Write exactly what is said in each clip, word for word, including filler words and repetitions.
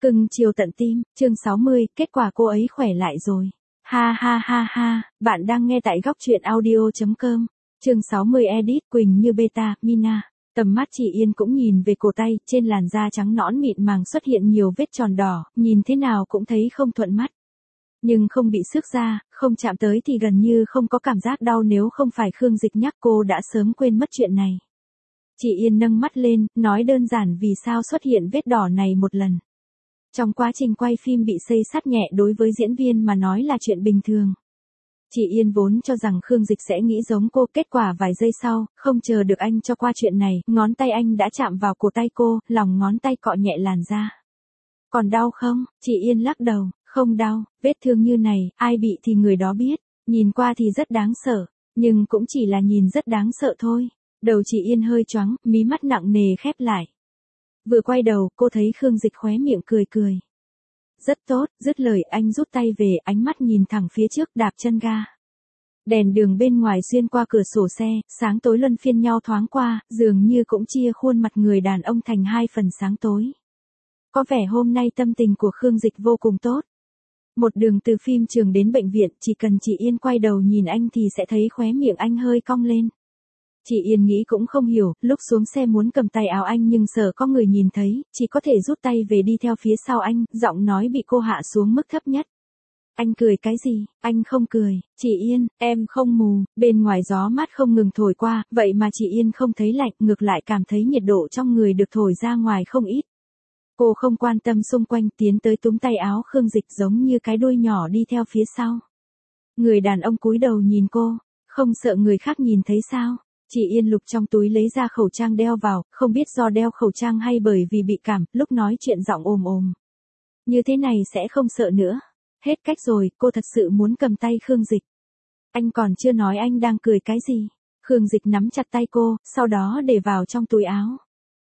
Cưng chiều tận tim, chương sáu mươi, kết quả cô ấy khỏe lại rồi. Ha ha ha ha, bạn đang nghe tại góc truyện audio.com. Chương sáu mươi edit Quỳnh Như beta, Mina. Tầm mắt chị Yên cũng nhìn về cổ tay, trên làn da trắng nõn mịn màng xuất hiện nhiều vết tròn đỏ, nhìn thế nào cũng thấy không thuận mắt. Nhưng không bị xước da, không chạm tới thì gần như không có cảm giác đau, nếu không phải Khương Dịch nhắc cô đã sớm quên mất chuyện này. Chị Yên nâng mắt lên, nói đơn giản vì sao xuất hiện vết đỏ này một lần. Trong quá trình quay phim bị xây xát nhẹ đối với diễn viên mà nói là chuyện bình thường. Chị Yên vốn cho rằng Khương Dịch sẽ nghĩ giống cô, kết quả vài giây sau, không chờ được anh cho qua chuyện này, ngón tay anh đã chạm vào cổ tay cô, lòng ngón tay cọ nhẹ làn da. Còn đau không? Chị Yên lắc đầu, không đau, vết thương như này, ai bị thì người đó biết, nhìn qua thì rất đáng sợ, nhưng cũng chỉ là nhìn rất đáng sợ thôi. Đầu chị Yên hơi choáng, mí mắt nặng nề khép lại. Vừa quay đầu, cô thấy Khương Dịch khóe miệng cười cười. Rất tốt, dứt lời anh rút tay về, ánh mắt nhìn thẳng phía trước, đạp chân ga. Đèn đường bên ngoài xuyên qua cửa sổ xe, sáng tối luân phiên nhau thoáng qua, dường như cũng chia khuôn mặt người đàn ông thành hai phần sáng tối. Có vẻ hôm nay tâm tình của Khương Dịch vô cùng tốt. Một đường từ phim trường đến bệnh viện, chỉ cần chị Yên quay đầu nhìn anh thì sẽ thấy khóe miệng anh hơi cong lên. Chị Yên nghĩ cũng không hiểu, lúc xuống xe muốn cầm tay áo anh nhưng sợ có người nhìn thấy, chỉ có thể rút tay về đi theo phía sau anh, giọng nói bị cô hạ xuống mức thấp nhất. Anh cười cái gì? Anh không cười. Chị Yên, em không mù, bên ngoài gió mát không ngừng thổi qua, vậy mà chị Yên không thấy lạnh, ngược lại cảm thấy nhiệt độ trong người được thổi ra ngoài không ít. Cô không quan tâm xung quanh, tiến tới túm tay áo Khương Dịch giống như cái đuôi nhỏ đi theo phía sau. Người đàn ông cúi đầu nhìn cô, không sợ người khác nhìn thấy sao? Chị Yên lục trong túi lấy ra khẩu trang đeo vào, không biết do đeo khẩu trang hay bởi vì bị cảm, lúc nói chuyện giọng ồm ồm. Như thế này sẽ không sợ nữa. Hết cách rồi, cô thật sự muốn cầm tay Khương Dịch. Anh còn chưa nói anh đang cười cái gì. Khương Dịch nắm chặt tay cô, sau đó để vào trong túi áo.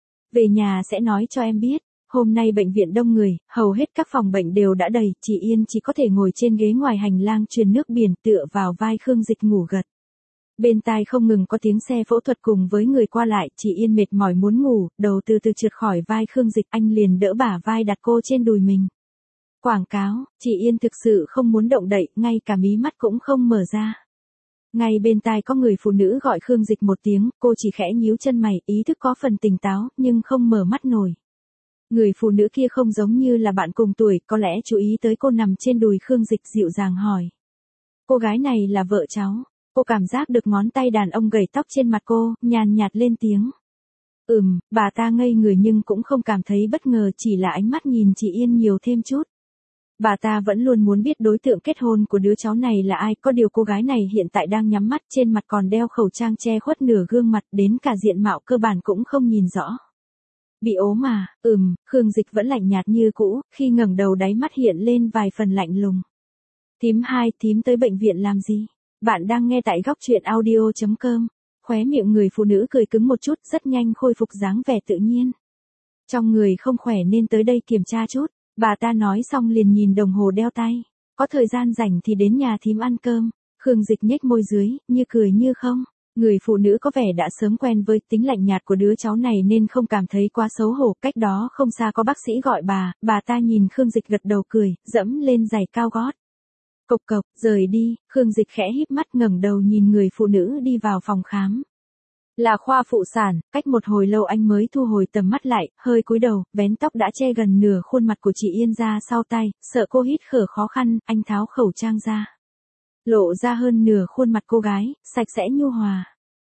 Về nhà sẽ nói cho em biết. Hôm nay bệnh viện đông người, hầu hết các phòng bệnh đều đã đầy, chị Yên chỉ có thể ngồi trên ghế ngoài hành lang truyền nước biển tựa vào vai Khương Dịch ngủ gật. Bên tai không ngừng có tiếng xe phẫu thuật cùng với người qua lại, chị Yên mệt mỏi muốn ngủ, đầu từ từ trượt khỏi vai Khương Dịch, anh liền đỡ bả vai đặt cô trên đùi mình. Quảng cáo, chị Yên thực sự không muốn động đậy, ngay cả mí mắt cũng không mở ra. Ngay bên tai có người phụ nữ gọi Khương Dịch một tiếng, cô chỉ khẽ nhíu chân mày, ý thức có phần tỉnh táo, nhưng không mở mắt nổi. Người phụ nữ kia không giống như là bạn cùng tuổi, có lẽ chú ý tới cô nằm trên đùi Khương Dịch, dịu dàng hỏi. Cô gái này là vợ cháu. Cô cảm giác được ngón tay đàn ông gầy tóc trên mặt cô, nhàn nhạt lên tiếng. Ừm, bà ta ngây người nhưng cũng không cảm thấy bất ngờ, chỉ là ánh mắt nhìn chị Yên nhiều thêm chút. Bà ta vẫn luôn muốn biết đối tượng kết hôn của đứa cháu này là ai, có điều cô gái này hiện tại đang nhắm mắt, trên mặt còn đeo khẩu trang che khuất nửa gương mặt, đến cả diện mạo cơ bản cũng không nhìn rõ. Bị ốm mà, ừm, Khương Dịch vẫn lạnh nhạt như cũ, khi ngẩng đầu đáy mắt hiện lên vài phần lạnh lùng. Thím hai, thím tới bệnh viện làm gì? Bạn đang nghe tại góc truyện audio.com. Khóe miệng người phụ nữ cười cứng một chút, rất nhanh khôi phục dáng vẻ tự nhiên. Trong người không khỏe nên tới đây kiểm tra chút. Bà ta nói xong liền nhìn đồng hồ đeo tay. Có thời gian rảnh thì đến nhà thím ăn cơm. Khương Dịch nhếch môi dưới, như cười như không. Người phụ nữ có vẻ đã sớm quen với tính lạnh nhạt của đứa cháu này nên không cảm thấy quá xấu hổ. Cách đó không xa có bác sĩ gọi bà, bà ta nhìn Khương Dịch gật đầu cười, dẫm lên giày cao gót. Cộc cộc, rời đi, Khương Dịch khẽ híp mắt ngẩng đầu nhìn người phụ nữ đi vào phòng khám. Là khoa phụ sản, cách một hồi lâu anh mới thu hồi tầm mắt lại, hơi cúi đầu, vén tóc đã che gần nửa khuôn mặt của chị Yên ra sau tay, sợ cô hít thở khó khăn, anh tháo khẩu trang ra. Lộ ra hơn nửa khuôn mặt cô gái, sạch sẽ nhu hòa.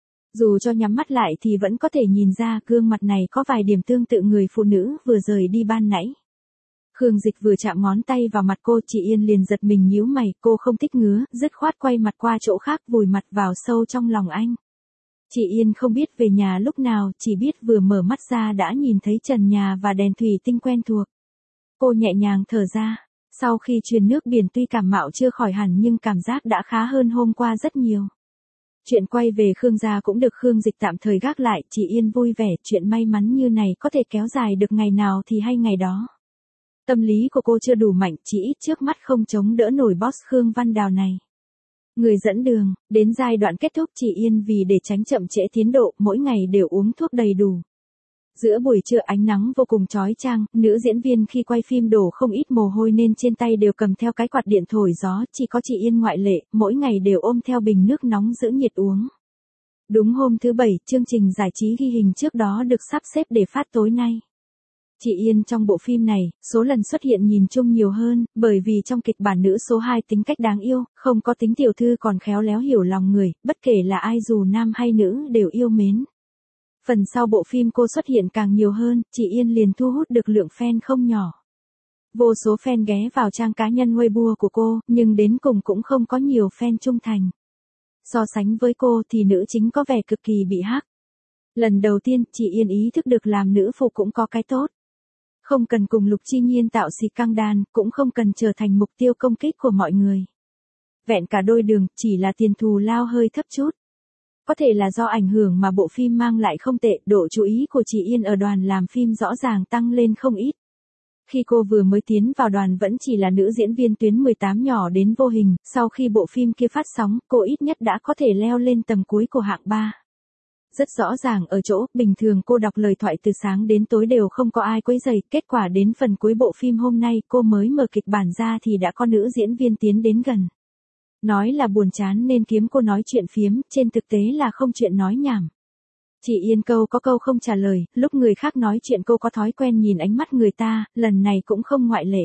Dù cho nhắm mắt lại thì vẫn có thể nhìn ra gương mặt này có vài điểm tương tự người phụ nữ vừa rời đi ban nãy. Khương Dịch vừa chạm ngón tay vào mặt cô, chị Yên liền giật mình nhíu mày, cô không thích ngứa, dứt khoát quay mặt qua chỗ khác, vùi mặt vào sâu trong lòng anh. Chị Yên không biết về nhà lúc nào, chỉ biết vừa mở mắt ra đã nhìn thấy trần nhà và đèn thủy tinh quen thuộc. Cô nhẹ nhàng thở ra, sau khi truyền nước biển tuy cảm mạo chưa khỏi hẳn nhưng cảm giác đã khá hơn hôm qua rất nhiều. Chuyện quay về Khương gia cũng được Khương Dịch tạm thời gác lại, chị Yên vui vẻ, chuyện may mắn như này có thể kéo dài được ngày nào thì hay ngày đó. Tâm lý của cô chưa đủ mạnh, chỉ ít trước mắt không chống đỡ nổi boss Khương Văn Đào này. Người dẫn đường, đến giai đoạn kết thúc chị Yên vì để tránh chậm trễ tiến độ, mỗi ngày đều uống thuốc đầy đủ. Giữa buổi trưa ánh nắng vô cùng chói chang, nữ diễn viên khi quay phim đổ không ít mồ hôi nên trên tay đều cầm theo cái quạt điện thổi gió, chỉ có chị Yên ngoại lệ, mỗi ngày đều ôm theo bình nước nóng giữ nhiệt uống. Đúng hôm thứ bảy, chương trình giải trí ghi hình trước đó được sắp xếp để phát tối nay. Chị Yên trong bộ phim này, số lần xuất hiện nhìn chung nhiều hơn, bởi vì trong kịch bản nữ số hai tính cách đáng yêu, không có tính tiểu thư còn khéo léo hiểu lòng người, bất kể là ai dù nam hay nữ đều yêu mến. Phần sau bộ phim cô xuất hiện càng nhiều hơn, chị Yên liền thu hút được lượng fan không nhỏ. Vô số fan ghé vào trang cá nhân Weibo của cô, nhưng đến cùng cũng không có nhiều fan trung thành. So sánh với cô thì nữ chính có vẻ cực kỳ bị hack. Lần đầu tiên, chị Yên ý thức được làm nữ phụ cũng có cái tốt. Không cần cùng Lục Chi Nhiên tạo xì căng đan, cũng không cần trở thành mục tiêu công kích của mọi người. Vẹn cả đôi đường, chỉ là tiền thù lao hơi thấp chút. Có thể là do ảnh hưởng mà bộ phim mang lại không tệ, độ chú ý của chị Yên ở đoàn làm phim rõ ràng tăng lên không ít. Khi cô vừa mới tiến vào đoàn vẫn chỉ là nữ diễn viên tuyến mười tám nhỏ đến vô hình, sau khi bộ phim kia phát sóng, cô ít nhất đã có thể leo lên tầm cuối của hạng ba. Rất rõ ràng ở chỗ, bình thường cô đọc lời thoại từ sáng đến tối đều không có ai quấy rầy, kết quả đến phần cuối bộ phim hôm nay cô mới mở kịch bản ra thì đã có nữ diễn viên tiến đến gần. Nói là buồn chán nên kiếm cô nói chuyện phiếm, trên thực tế là không chuyện nói nhảm. Chị Yên câu có câu không trả lời, lúc người khác nói chuyện cô có thói quen nhìn ánh mắt người ta, lần này cũng không ngoại lệ.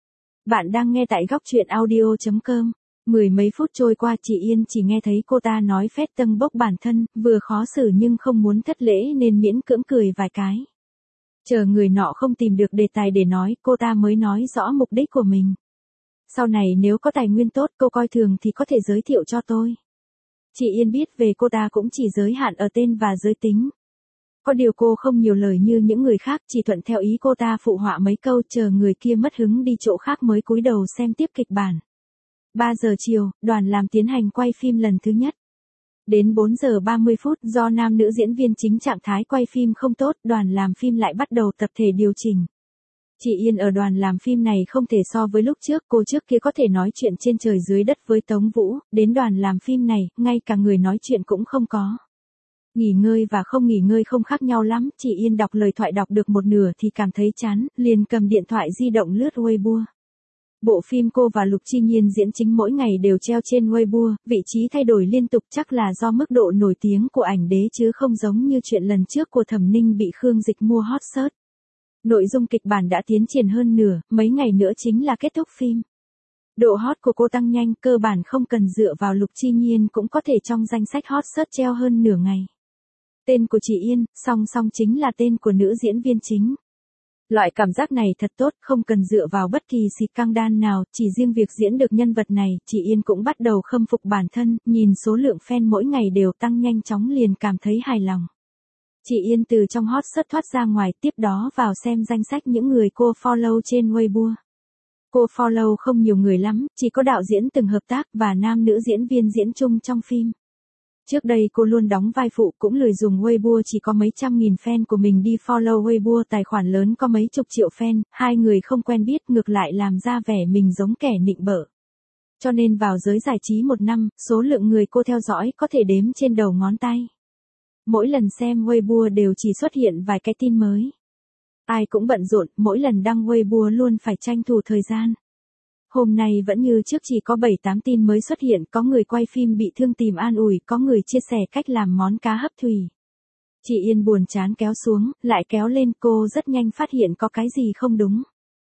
Bạn đang nghe tại góc truyện audio chấm com. Mười mấy phút trôi qua chị Yên chỉ nghe thấy cô ta nói phét tâng bốc bản thân, vừa khó xử nhưng không muốn thất lễ nên miễn cưỡng cười vài cái. Chờ người nọ không tìm được đề tài để nói, cô ta mới nói rõ mục đích của mình. Sau này nếu có tài nguyên tốt cô coi thường thì có thể giới thiệu cho tôi. Chị Yên biết về cô ta cũng chỉ giới hạn ở tên và giới tính. Có điều cô không nhiều lời như những người khác, chỉ thuận theo ý cô ta phụ họa mấy câu chờ người kia mất hứng đi chỗ khác mới cúi đầu xem tiếp kịch bản. ba giờ chiều, đoàn làm tiến hành quay phim lần thứ nhất. Đến bốn giờ ba mươi phút do nam nữ diễn viên chính trạng thái quay phim không tốt, đoàn làm phim lại bắt đầu tập thể điều chỉnh. Chị Yên ở đoàn làm phim này không thể so với lúc trước, cô trước kia có thể nói chuyện trên trời dưới đất với Tống Vũ, đến đoàn làm phim này, ngay cả người nói chuyện cũng không có. Nghỉ ngơi và không nghỉ ngơi không khác nhau lắm, chị Yên đọc lời thoại đọc được một nửa thì cảm thấy chán, liền cầm điện thoại di động lướt Weibo. Bộ phim cô và Lục Chi Nhiên diễn chính mỗi ngày đều treo trên Weibo, vị trí thay đổi liên tục chắc là do mức độ nổi tiếng của ảnh đế chứ không giống như chuyện lần trước của Thẩm Ninh bị Khương Dịch mua hot search. Nội dung kịch bản đã tiến triển hơn nửa, mấy ngày nữa chính là kết thúc phim. Độ hot của cô tăng nhanh, cơ bản không cần dựa vào Lục Chi Nhiên cũng có thể trong danh sách hot search treo hơn nửa ngày. Tên của chị Yên, song song chính là tên của nữ diễn viên chính. Loại cảm giác này thật tốt, không cần dựa vào bất kỳ xịt căng đan nào, chỉ riêng việc diễn được nhân vật này, chị Yên cũng bắt đầu khâm phục bản thân, nhìn số lượng fan mỗi ngày đều tăng nhanh chóng liền cảm thấy hài lòng. Chị Yên từ trong hot search thoát ra ngoài, tiếp đó vào xem danh sách những người cô follow trên Weibo. Cô follow không nhiều người lắm, chỉ có đạo diễn từng hợp tác và nam nữ diễn viên diễn chung trong phim. Trước đây cô luôn đóng vai phụ cũng lười dùng Weibo, chỉ có mấy trăm nghìn fan của mình đi follow Weibo, tài khoản lớn có mấy chục triệu fan, hai người không quen biết ngược lại làm ra vẻ mình giống kẻ nịnh bợ. Cho nên vào giới giải trí một năm, số lượng người cô theo dõi có thể đếm trên đầu ngón tay. Mỗi lần xem Weibo đều chỉ xuất hiện vài cái tin mới. Ai cũng bận rộn, mỗi lần đăng Weibo luôn phải tranh thủ thời gian. Hôm nay vẫn như trước chỉ có bảy tám tin mới xuất hiện, có người quay phim bị thương tìm an ủi, có người chia sẻ cách làm món cá hấp thủy. Chị Yên buồn chán kéo xuống, lại kéo lên, cô rất nhanh phát hiện có cái gì không đúng.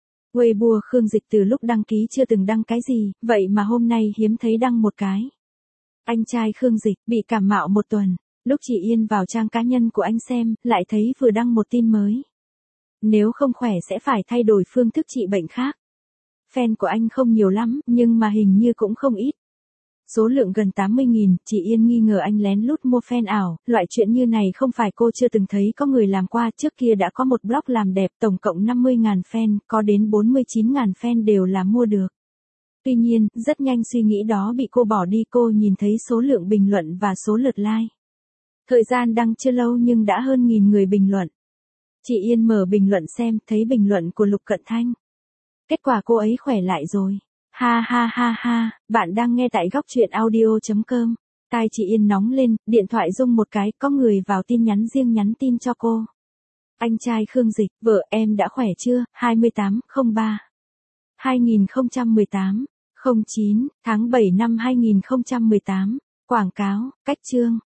Weibo Khương Dịch từ lúc đăng ký chưa từng đăng cái gì, vậy mà hôm nay hiếm thấy đăng một cái. Anh trai Khương Dịch bị cảm mạo một tuần, lúc chị Yên vào trang cá nhân của anh xem, lại thấy vừa đăng một tin mới. Nếu không khỏe sẽ phải thay đổi phương thức trị bệnh khác. Fan của anh không nhiều lắm, nhưng mà hình như cũng không ít. Số lượng gần tám mươi nghìn, chị Yên nghi ngờ anh lén lút mua fan ảo, loại chuyện như này không phải cô chưa từng thấy có người làm qua, trước kia đã có một blog làm đẹp tổng cộng năm mươi nghìn fan, có đến bốn mươi chín nghìn fan đều là mua được. Tuy nhiên, rất nhanh suy nghĩ đó bị cô bỏ đi, cô nhìn thấy số lượng bình luận và số lượt like. Thời gian đăng chưa lâu nhưng đã hơn nghìn người bình luận. Chị Yên mở bình luận xem, thấy bình luận của Lục Cận Thanh. Kết quả cô ấy khỏe lại rồi. Ha ha ha ha, bạn đang nghe tại góc truyện audio chấm com. Tai chị Yên nóng lên, điện thoại rung một cái, có người vào tin nhắn riêng nhắn tin cho cô. Anh trai Khương Dịch, vợ em đã khỏe chưa? hai mươi tám không ba hai nghìn không trăm mười tám không chín tháng bảy năm hai nghìn không trăm mười tám. Quảng cáo, cách chương.